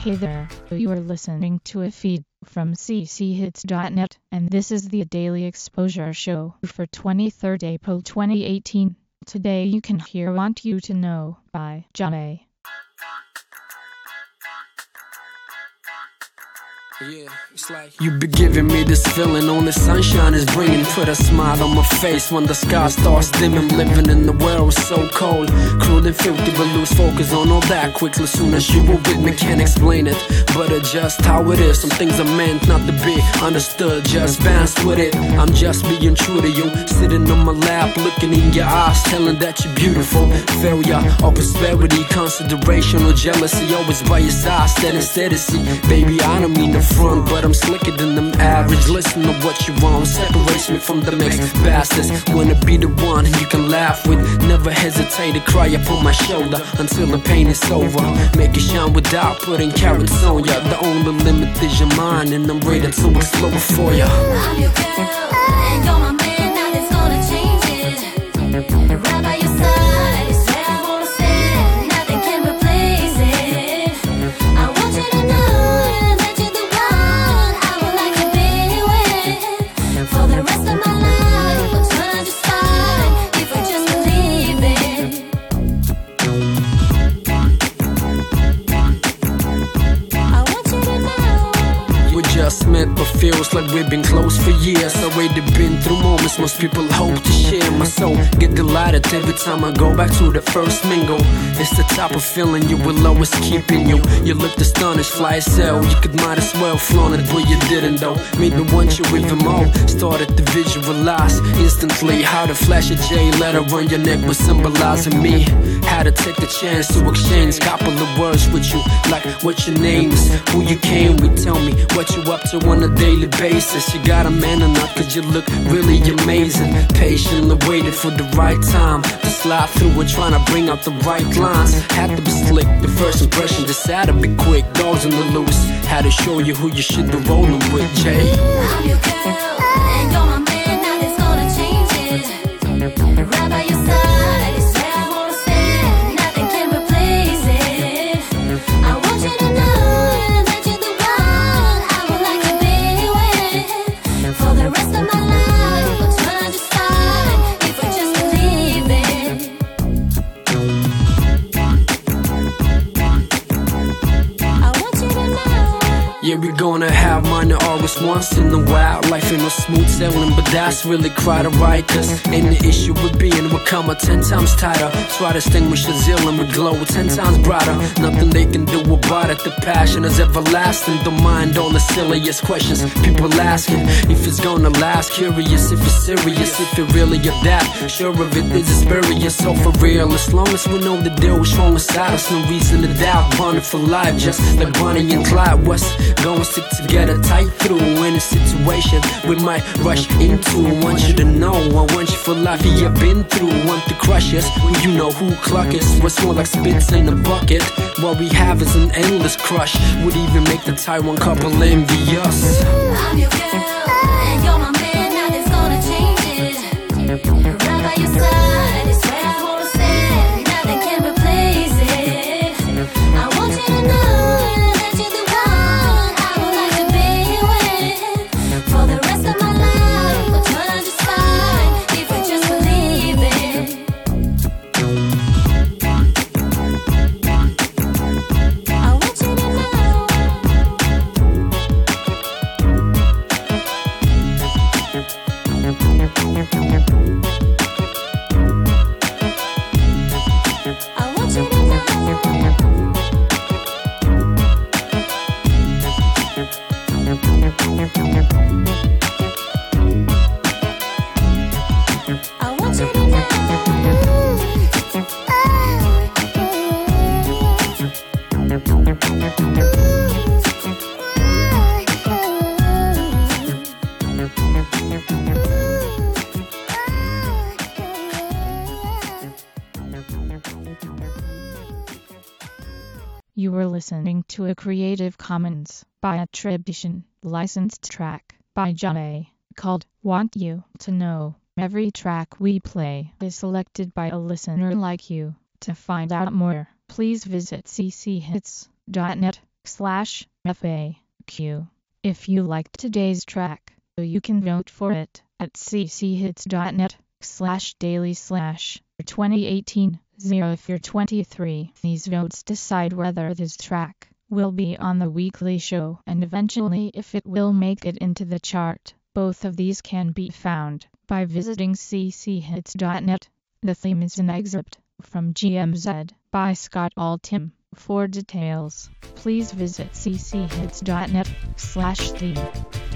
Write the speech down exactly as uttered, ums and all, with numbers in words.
Hey there, you are listening to a feed from c c hits dot net, and this is the Daily Exposure Show for twenty-third April twenty eighteen. Today you can hear Want You to Know by John A. Yeah, it's like you be giving me this feeling, only sunshine is bringing. Put a smile on my face when the sky starts dimming. Living in the world so cold, cruel and filthy, but lose focus on all that quickly. Soon as you were with me, can't explain it, but it's just how it is. Some things are meant not to be understood, just bounce with it. I'm just being true to you, sitting on my lap, looking in your eyes, telling that you're beautiful. Failure or prosperity, consideration or jealousy, always by your side, steady, steady. See, baby, I don't mean to front, but I'm slicker than them average. Listen to what you want, separates me from the next bastards. Wanna be the one you can laugh with, never hesitate to cry upon my shoulder until the pain is over. Make it shine without putting carrots on ya. The only limit is your mind, and I'm ready to explode for ya. I'm your girl, and you're my man, nothing's gonna change it. Right by your side is where I wanna sit, nothing can replace it. I want you to know that you're the one I would like to be with for the rest of my life. We'll turn just fine if we just believe it. I want you to know We just met, but feels like we've been close for years. Already been through moments most people hope to share. My soul get delighted every time I go back to the first mingle. It's the type of feeling you will always keep in you. You looked astonished, fly as hell. You could might as well flaunt it, but you didn't though. Made me want you even more. Started to visualize instantly how the flash of J letter on your neck was symbolizing me. Had to take the chance to exchange couple of words with you, like what your name is, who you came with. Tell me what you up to on a daily basis. You got a man or not, cause you look really amazing. Patiently waited for the right time to slide through and trying to bring out the right lines. Had to be slick, the first impression just had to be quick. Dogs in the loose, had to show you who you should be rolling with, Jay. I'm your girl, and you're my man, nothing's gonna change it. Right by your side is where I wanna sit, nothing can replace it. I want you to know that you're the one I would like to be with for the rest of my life. We'll turn just fine if we just believe it. I want you to know. Yeah, we gonna have mine in August once in a while. Life ain't no smooth sailing, but that's really quite alright. Cause any issue with being will come a ten times tighter. Try to extinguish the zeal and we glow ten times brighter. Nothing they can do about it, the passion is everlasting. Don't mind all the silliest questions people asking. If it's gonna last, curious if it's serious. If it really of that, sure of it is experience. So for real, as long as we know the deal is wrong inside us, no reason to doubt. Bonded for life, just like Bonnie and Clyde West. Gonna stick together tight through any situation we might rush into. Want you to know, I want you for life. Yeah, been through, want to crush us. Well, you know who cluck us. What's more like spits in a bucket. What we have is an endless crush. Would even make the Taiwan couple envious. I'm your girl, and you're my man, nothing's gonna change it. Right by your side is where I wanna sit, nothing can replace it. I want you to know that you're the one I would like to be with for the rest of my life. We'll turn just fine if we just believe it. I want you to know. I want you to know. I want you to You were listening to a Creative Commons by attribution, licensed track by John A. called Want You to Know. Every track we play is selected by a listener like you. To find out more, please visit c c hits dot net. slash F A Q. If you liked today's track, you can vote for it at cchits.net slash daily slash 2018 zero if you're twenty-three. These votes decide whether this track will be on the weekly show and eventually if it will make it into the chart. Both of these can be found by visiting cchits.net. The theme is an excerpt from G M Z by Scott Altham. For details, please visit cchits.net slash theme.